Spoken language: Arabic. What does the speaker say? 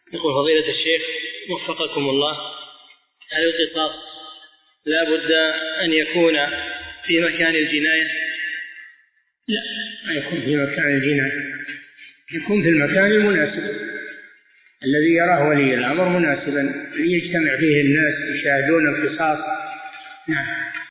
يقول فضيلة الشيخ وفقكم الله، هل القصاص لا بد أن يكون في مكان الجناية؟ لا، ما يكون في مكان الجناية، يكون في المكان المناسب الذي يراه ولي الأمر مناسبا يجتمع فيه الناس يشاهدون القصاص. نعم.